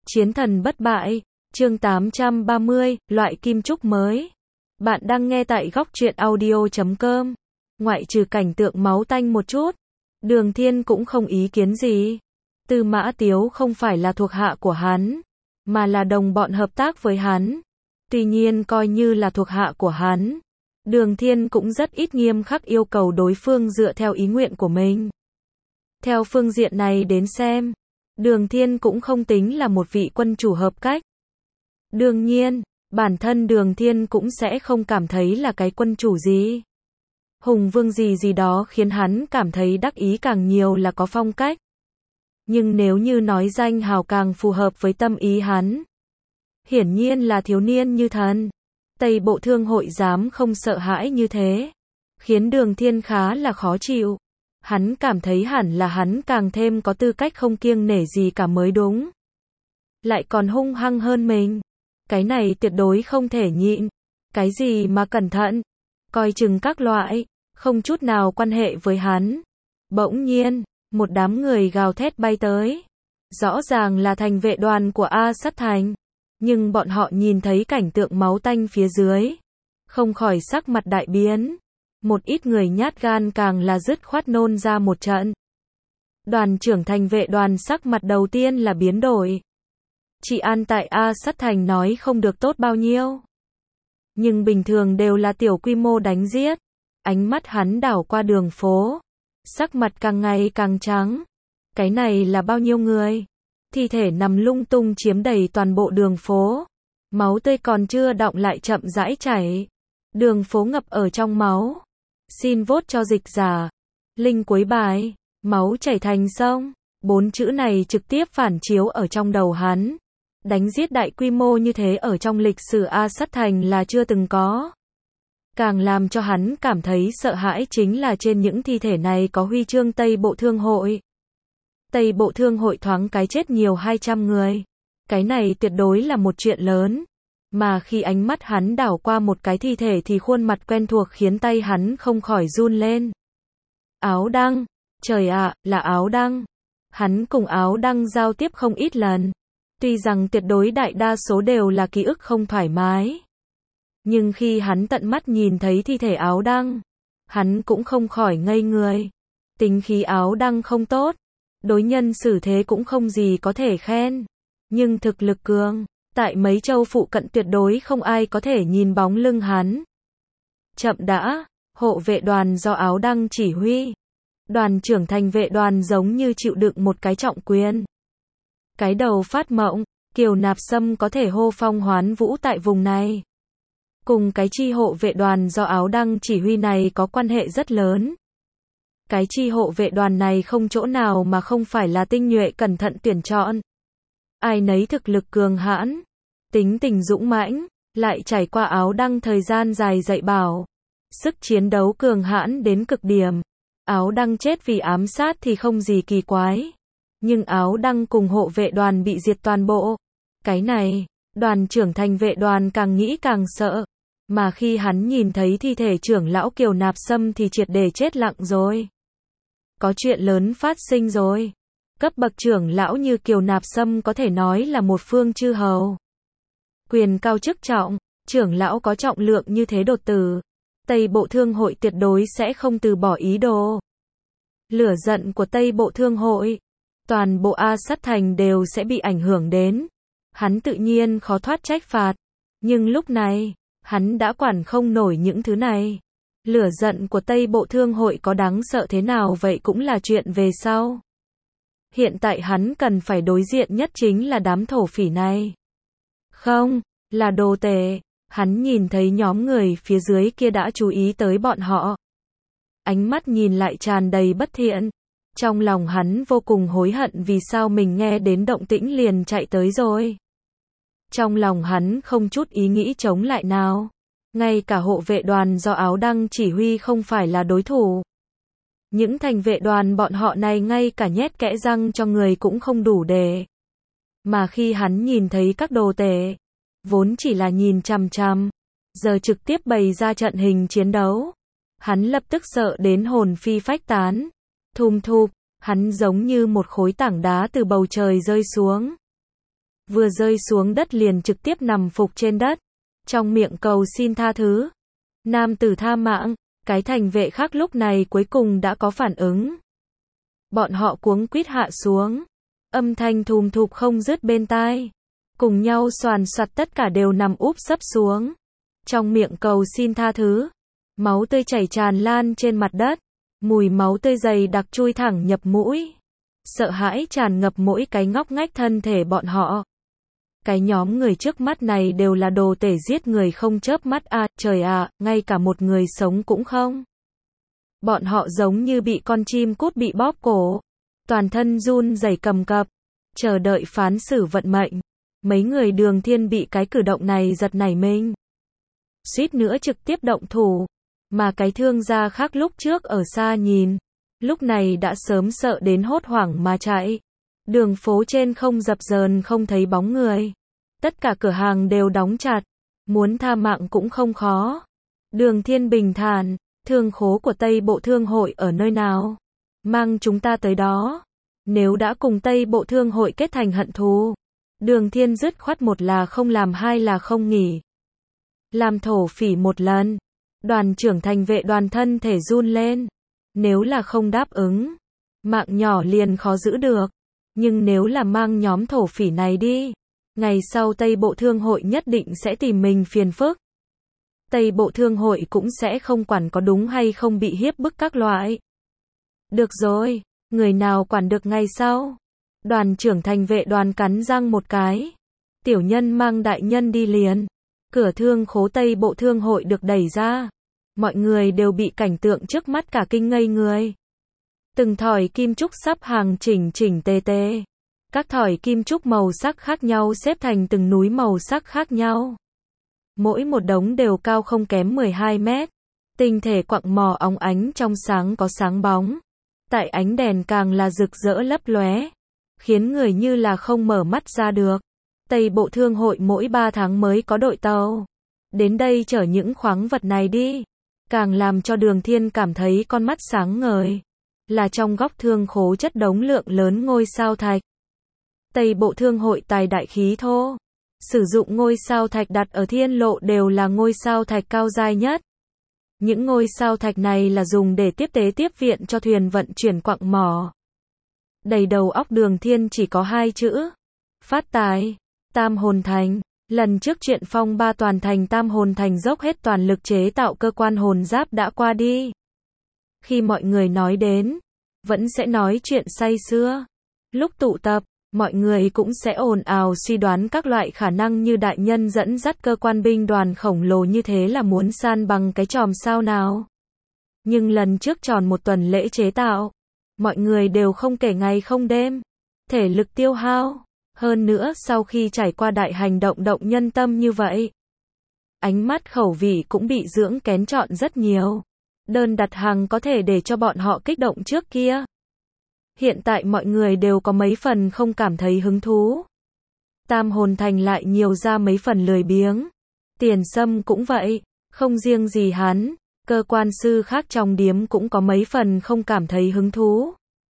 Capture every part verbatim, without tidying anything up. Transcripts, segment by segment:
Chiến thần bất bại, chương tám trăm ba mươi, loại kim trúc mới. Bạn đang nghe tại góc truyện audio chấm com. Ngoại trừ cảnh tượng máu tanh một chút, Đường Thiên cũng không ý kiến gì. Tư Mã Tiếu không phải là thuộc hạ của hắn, mà là đồng bọn hợp tác với hắn. Tuy nhiên coi như là thuộc hạ của hắn, Đường Thiên cũng rất ít nghiêm khắc yêu cầu đối phương dựa theo ý nguyện của mình. Theo phương diện này đến xem, Đường Thiên cũng không tính là một vị quân chủ hợp cách. Đương nhiên, bản thân Đường Thiên cũng sẽ không cảm thấy là cái quân chủ gì. Hùng vương gì gì đó khiến hắn cảm thấy đắc ý càng nhiều là có phong cách. Nhưng nếu như nói danh hào càng phù hợp với tâm ý hắn, hiển nhiên là thiếu niên như thần. Tây Bộ Thương hội dám không sợ hãi như thế, khiến Đường Thiên khá là khó chịu. Hắn cảm thấy hẳn là hắn càng thêm có tư cách không kiêng nể gì cả mới đúng. Lại còn hung hăng hơn mình. Cái này tuyệt đối không thể nhịn. Cái gì mà cẩn thận, coi chừng các loại, không chút nào quan hệ với hắn. Bỗng nhiên, một đám người gào thét bay tới. Rõ ràng là thành vệ đoàn của A Sắt Thành. Nhưng bọn họ nhìn thấy cảnh tượng máu tanh phía dưới, không khỏi sắc mặt đại biến. Một ít người nhát gan càng là dứt khoát nôn ra một trận. Đoàn trưởng thành vệ đoàn sắc mặt đầu tiên là biến đổi. Trị an tại A Sắt Thành nói không được tốt bao nhiêu, nhưng bình thường đều là tiểu quy mô đánh giết. Ánh mắt hắn đảo qua đường phố, sắc mặt càng ngày càng trắng. Cái này là bao nhiêu người? Thi thể nằm lung tung chiếm đầy toàn bộ đường phố. Máu tươi còn chưa đọng lại chậm rãi chảy. Đường phố ngập ở trong máu. Xin vote cho dịch giả. Linh cuối bài. Máu chảy thành sông. Bốn chữ này trực tiếp phản chiếu ở trong đầu hắn. Đánh giết đại quy mô như thế ở trong lịch sử A Sắt Thành là chưa từng có. Càng làm cho hắn cảm thấy sợ hãi chính là trên những thi thể này có huy chương Tây Bộ Thương hội. Tây Bộ Thương hội thoáng cái chết nhiều hai trăm người. Cái này tuyệt đối là một chuyện lớn. Mà khi ánh mắt hắn đảo qua một cái thi thể thì khuôn mặt quen thuộc khiến tay hắn không khỏi run lên. Áo Đăng. Trời ạ, là Áo Đăng. Hắn cùng Áo Đăng giao tiếp không ít lần. Tuy rằng tuyệt đối đại đa số đều là ký ức không thoải mái. Nhưng khi hắn tận mắt nhìn thấy thi thể Áo Đăng, hắn cũng không khỏi ngây người. Tính khí Áo Đăng không tốt. Đối nhân xử thế cũng không gì có thể khen. Nhưng thực lực cường, tại mấy châu phụ cận tuyệt đối không ai có thể nhìn bóng lưng hắn. Chậm đã, hộ vệ đoàn do Áo Đăng chỉ huy. Đoàn trưởng thành vệ đoàn giống như chịu đựng một cái trọng quyền. Cái đầu phát mộng, Kiều Nạp Sâm có thể hô phong hoán vũ tại vùng này. Cùng cái chi hộ vệ đoàn do Áo Đăng chỉ huy này có quan hệ rất lớn. Cái chi hộ vệ đoàn này không chỗ nào mà không phải là tinh nhuệ cẩn thận tuyển chọn. Ai nấy thực lực cường hãn, tính tình dũng mãnh, lại trải qua Áo Đăng thời gian dài dạy bảo. Sức chiến đấu cường hãn đến cực điểm. Áo Đăng chết vì ám sát thì không gì kỳ quái. Nhưng Áo Đăng cùng hộ vệ đoàn bị diệt toàn bộ. Cái này, đoàn trưởng thành vệ đoàn càng nghĩ càng sợ. Mà khi hắn nhìn thấy thi thể trưởng lão Kiều Nạp Sâm thì triệt để chết lặng rồi. Có chuyện lớn phát sinh rồi. Cấp bậc trưởng lão như Kiều Nạp Sâm có thể nói là một phương chư hầu. Quyền cao chức trọng, trưởng lão có trọng lượng như thế đột tử. Tây Bộ Thương hội tuyệt đối sẽ không từ bỏ ý đồ. Lửa giận của Tây Bộ Thương hội, toàn bộ A Sắt Thành đều sẽ bị ảnh hưởng đến. Hắn tự nhiên khó thoát trách phạt. Nhưng lúc này, hắn đã quản không nổi những thứ này. Lửa giận của Tây Bộ Thương hội có đáng sợ thế nào vậy cũng là chuyện về sau. Hiện tại hắn cần phải đối diện nhất chính là đám thổ phỉ này. Không, là đồ tể. Hắn nhìn thấy nhóm người phía dưới kia đã chú ý tới bọn họ. Ánh mắt nhìn lại tràn đầy bất thiện. Trong lòng hắn vô cùng hối hận vì sao mình nghe đến động tĩnh liền chạy tới rồi. Trong lòng hắn không chút ý nghĩ chống lại nào. Ngay cả hộ vệ đoàn do Áo Đăng chỉ huy không phải là đối thủ. Những thành vệ đoàn bọn họ này ngay cả nhét kẽ răng cho người cũng không đủ để. Mà khi hắn nhìn thấy các đồ tể, vốn chỉ là nhìn chằm chằm, giờ trực tiếp bày ra trận hình chiến đấu. Hắn lập tức sợ đến hồn phi phách tán. Thùm thụp, hắn giống như một khối tảng đá từ bầu trời rơi xuống. vừa rơi xuống đất liền trực tiếp nằm phục trên đất, trong miệng cầu xin tha thứ. Nam tử tha mạng, cái thành vệ khác lúc này cuối cùng đã có phản ứng. Bọn họ cuống quýt hạ xuống, âm thanh thùm thụp không dứt bên tai, cùng nhau soàn soạt tất cả đều nằm úp sấp xuống, trong miệng cầu xin tha thứ. Máu tươi chảy tràn lan trên mặt đất, mùi máu tươi dày đặc chui thẳng nhập mũi, sợ hãi tràn ngập mỗi cái ngóc ngách thân thể bọn họ. Cái nhóm người trước mắt này đều là đồ tể giết người không chớp mắt à, trời ạ, ngay cả một người sống cũng không. Bọn họ giống như bị con chim cút bị bóp cổ, toàn thân run rẩy cầm cập, chờ đợi phán xử vận mệnh. Mấy người Đường Thiên bị cái cử động này giật nảy mình, suýt nữa trực tiếp động thủ, mà cái thương gia khác lúc trước ở xa nhìn, lúc này đã sớm sợ đến hốt hoảng mà chạy. Đường phố trên không dập dờn không thấy bóng người, tất cả cửa hàng đều đóng chặt, muốn tha mạng cũng không khó. Đường Thiên bình thản, thương khố của Tây Bộ Thương hội ở nơi nào? Mang chúng ta tới đó. Nếu đã cùng Tây Bộ Thương hội kết thành hận thù, Đường Thiên dứt khoát một là không làm hai là không nghỉ. Làm thổ phỉ một lần, đoàn trưởng thành vệ đoàn thân thể run lên. Nếu là không đáp ứng, mạng nhỏ liền khó giữ được. Nhưng nếu là mang nhóm thổ phỉ này đi, ngày sau Tây Bộ Thương hội nhất định sẽ tìm mình phiền phức. Tây Bộ Thương hội cũng sẽ không quản có đúng hay không bị hiếp bức các loại. Được rồi, người nào quản được ngày sau? Đoàn trưởng thành vệ đoàn cắn răng một cái. Tiểu nhân mang đại nhân đi liền. Cửa thương khố Tây Bộ Thương hội được đẩy ra. Mọi người đều bị cảnh tượng trước mắt cả kinh ngây người. Từng thỏi kim trúc sắp hàng chỉnh chỉnh tề tề. Các thỏi kim trúc màu sắc khác nhau xếp thành từng núi màu sắc khác nhau. Mỗi một đống đều cao không kém mười hai mét. Tinh thể quặng mỏ óng ánh trong sáng có sáng bóng. Tại ánh đèn càng là rực rỡ lấp lóe, khiến người như là không mở mắt ra được. Tây Bộ Thương hội mỗi ba tháng mới có đội tàu đến đây chở những khoáng vật này đi. Càng làm cho Đường Thiên cảm thấy con mắt sáng ngời, là trong góc thương khố chất đống lượng lớn ngôi sao thạch. Tây Bộ Thương hội tài đại khí thô, sử dụng ngôi sao thạch đặt ở thiên lộ đều là ngôi sao thạch cao giai nhất. Những ngôi sao thạch này là dùng để tiếp tế tiếp viện cho thuyền vận chuyển quặng mỏ. Đầy đầu óc Đường Thiên chỉ có hai chữ: phát tài. Tam Hồn Thành. Lần trước chuyện phong ba toàn thành Tam Hồn Thành dốc hết toàn lực chế tạo cơ quan hồn giáp đã qua đi. Khi mọi người nói đến, vẫn sẽ nói chuyện say sưa. Lúc tụ tập, mọi người cũng sẽ ồn ào suy đoán các loại khả năng như đại nhân dẫn dắt cơ quan binh đoàn khổng lồ như thế là muốn san bằng cái chòm sao nào. Nhưng lần trước tròn một tuần lễ chế tạo, mọi người đều không kể ngày không đêm, thể lực tiêu hao. Hơn nữa sau khi trải qua đại hành động động nhân tâm như vậy, ánh mắt khẩu vị cũng bị dưỡng kén chọn rất nhiều. Đơn đặt hàng có thể để cho bọn họ kích động trước kia. Hiện tại mọi người đều có mấy phần không cảm thấy hứng thú. Tam Hồn Thành lại nhiều ra mấy phần lười biếng. Tiền Sâm cũng vậy, không riêng gì hắn, cơ quan sư khác trong điếm cũng có mấy phần không cảm thấy hứng thú.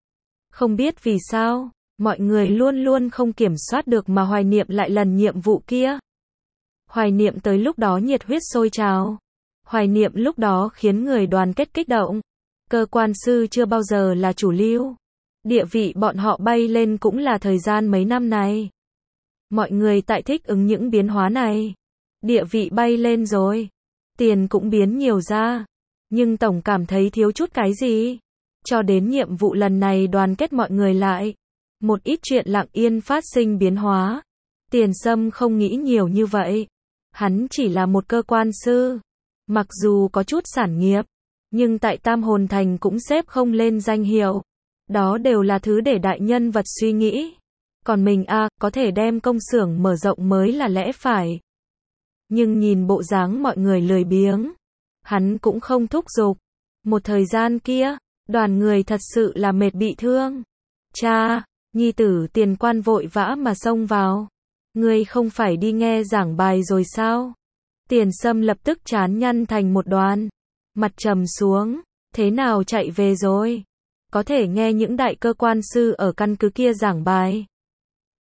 Không biết vì sao, mọi người luôn luôn không kiểm soát được mà hoài niệm lại lần nhiệm vụ kia. Hoài niệm tới lúc đó nhiệt huyết sôi trào. Hoài niệm lúc đó khiến người đoàn kết kích động. Cơ quan sư chưa bao giờ là chủ lưu. Địa vị bọn họ bay lên cũng là thời gian mấy năm này. Mọi người tại thích ứng những biến hóa này. Địa vị bay lên rồi, tiền cũng biến nhiều ra, nhưng tổng cảm thấy thiếu chút cái gì. Cho đến nhiệm vụ lần này đoàn kết mọi người lại, một ít chuyện lặng yên phát sinh biến hóa. Tiền Sâm không nghĩ nhiều như vậy. Hắn chỉ là một cơ quan sư. Mặc dù có chút sản nghiệp, nhưng tại Tam Hồn Thành cũng xếp không lên danh hiệu. Đó đều là thứ để đại nhân vật suy nghĩ. Còn mình a, à, có thể đem công xưởng mở rộng mới là lẽ phải. Nhưng nhìn bộ dáng mọi người lười biếng, hắn cũng không thúc giục. Một thời gian kia, đoàn người thật sự là mệt bị thương. Cha, nhi tử Tiền Quan vội vã mà xông vào. Ngươi không phải đi nghe giảng bài rồi sao? Tiền Sâm lập tức chán nhăn thành một đoàn, mặt trầm xuống. Thế nào chạy về rồi? Có thể nghe những đại cơ quan sư ở căn cứ kia giảng bài.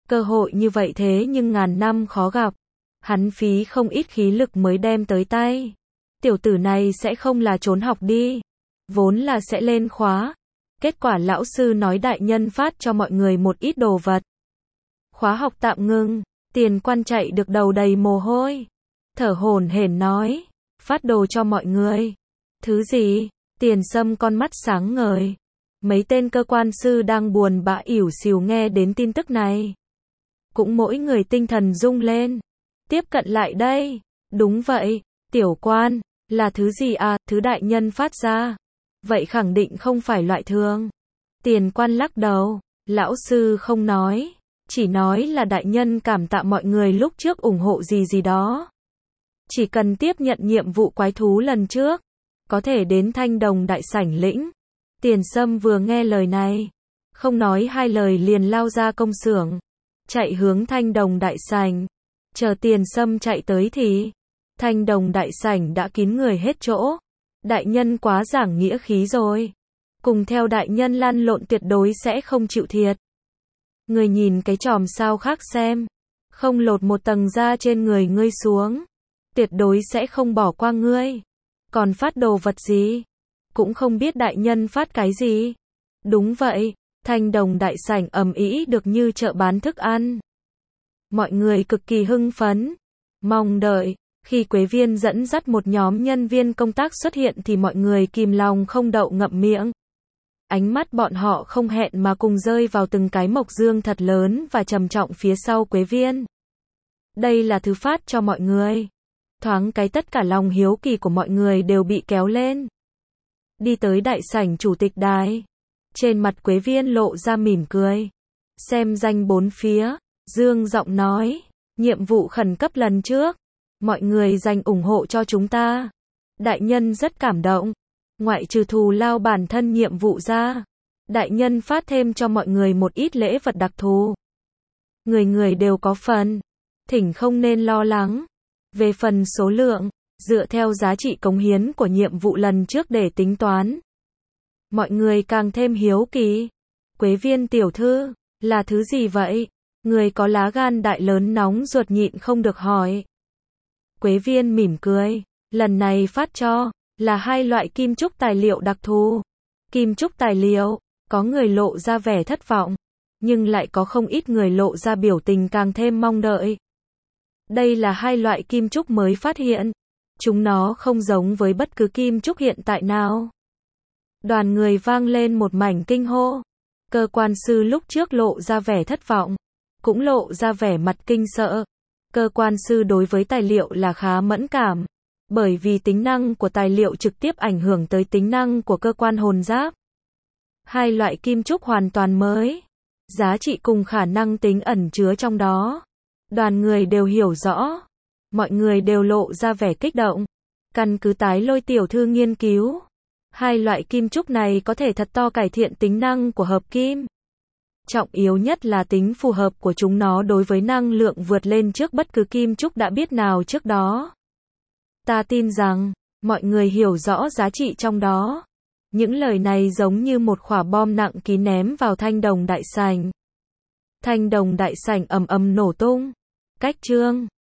Cơ hội như vậy thế nhưng ngàn năm khó gặp. Hắn phí không ít khí lực mới đem tới tay. Tiểu tử này sẽ không là trốn học đi. Vốn là sẽ lên khóa. Kết quả lão sư nói đại nhân phát cho mọi người một ít đồ vật. Khóa học tạm ngưng. Tiền Quan chạy được đầu đầy mồ hôi. Thở hổn hển nói. Phát đồ cho mọi người. Thứ gì? Tiền Sâm con mắt sáng ngời. Mấy tên cơ quan sư đang buồn bã ỉu xìu nghe đến tin tức này. Cũng mỗi người tinh thần rung lên. Tiếp cận lại đây. Đúng vậy, Tiểu Quan, là thứ gì à, thứ đại nhân phát ra. Vậy khẳng định không phải loại thường. Tiền Quan lắc đầu, lão sư không nói. Chỉ nói là đại nhân cảm tạ mọi người lúc trước ủng hộ gì gì đó. Chỉ cần tiếp nhận nhiệm vụ quái thú lần trước. Có thể đến Thanh Đồng đại sảnh lĩnh. Tiền Sâm vừa nghe lời này. Không nói hai lời liền lao ra công xưởng. Chạy hướng Thanh Đồng đại sảnh. Chờ Tiền Sâm chạy tới thì. Thanh Đồng đại sảnh đã kín người hết chỗ. Đại nhân quá giảng nghĩa khí rồi. Cùng theo đại nhân lăn lộn tuyệt đối sẽ không chịu thiệt. Người nhìn cái chòm sao khác xem. Không lột một tầng da trên người ngươi xuống. Tuyệt đối sẽ không bỏ qua ngươi. Còn phát đồ vật gì? Cũng không biết đại nhân phát cái gì. Đúng vậy, Thanh Đồng đại sảnh ầm ĩ được như chợ bán thức ăn. Mọi người cực kỳ hưng phấn. Mong đợi, khi Quế Viên dẫn dắt một nhóm nhân viên công tác xuất hiện thì mọi người kìm lòng không đậu ngậm miệng. Ánh mắt bọn họ không hẹn mà cùng rơi vào từng cái mộc dương thật lớn và trầm trọng phía sau Quế Viên. Đây là thứ phát cho mọi người. Thoáng cái tất cả lòng hiếu kỳ của mọi người đều bị kéo lên. Đi tới đại sảnh chủ tịch đài. Trên mặt Quế Viên lộ ra mỉm cười. Xem danh bốn phía, dương giọng nói, nhiệm vụ khẩn cấp lần trước. Mọi người dành ủng hộ cho chúng ta. Đại nhân rất cảm động. Ngoại trừ thù lao bản thân nhiệm vụ ra. Đại nhân phát thêm cho mọi người một ít lễ vật đặc thù. Người người đều có phần. Thỉnh không nên lo lắng. Về phần số lượng, dựa theo giá trị cống hiến của nhiệm vụ lần trước để tính toán. Mọi người càng thêm hiếu kỳ. Quế Viên tiểu thư, là thứ gì vậy? Người có lá gan đại lớn nóng ruột nhịn không được hỏi. Quế Viên mỉm cười, lần này phát cho, là hai loại kim trúc tài liệu đặc thù. Kim trúc tài liệu, có người lộ ra vẻ thất vọng, nhưng lại có không ít người lộ ra biểu tình càng thêm mong đợi. Đây là hai loại kim trúc mới phát hiện. Chúng nó không giống với bất cứ kim trúc hiện tại nào. Đoàn người vang lên một mảnh kinh hô. Cơ quan sư lúc trước lộ ra vẻ thất vọng, cũng lộ ra vẻ mặt kinh sợ. Cơ quan sư đối với tài liệu là khá mẫn cảm, bởi vì tính năng của tài liệu trực tiếp ảnh hưởng tới tính năng của cơ quan hồn giáp. Hai loại kim trúc hoàn toàn mới, giá trị cùng khả năng tính ẩn chứa trong đó. Đoàn người đều hiểu rõ. Mọi người đều lộ ra vẻ kích động. Căn cứ Tái Lôi tiểu thư nghiên cứu, hai loại kim trúc này có thể thật to cải thiện tính năng của hợp kim. Trọng yếu nhất là tính phù hợp của chúng nó đối với năng lượng vượt lên trước bất cứ kim trúc đã biết nào trước đó. Ta tin rằng, mọi người hiểu rõ giá trị trong đó. Những lời này giống như một quả bom nặng ký ném vào Thanh Đồng đại sảnh. Thanh Đồng đại sảnh ầm ầm nổ tung. Cách chương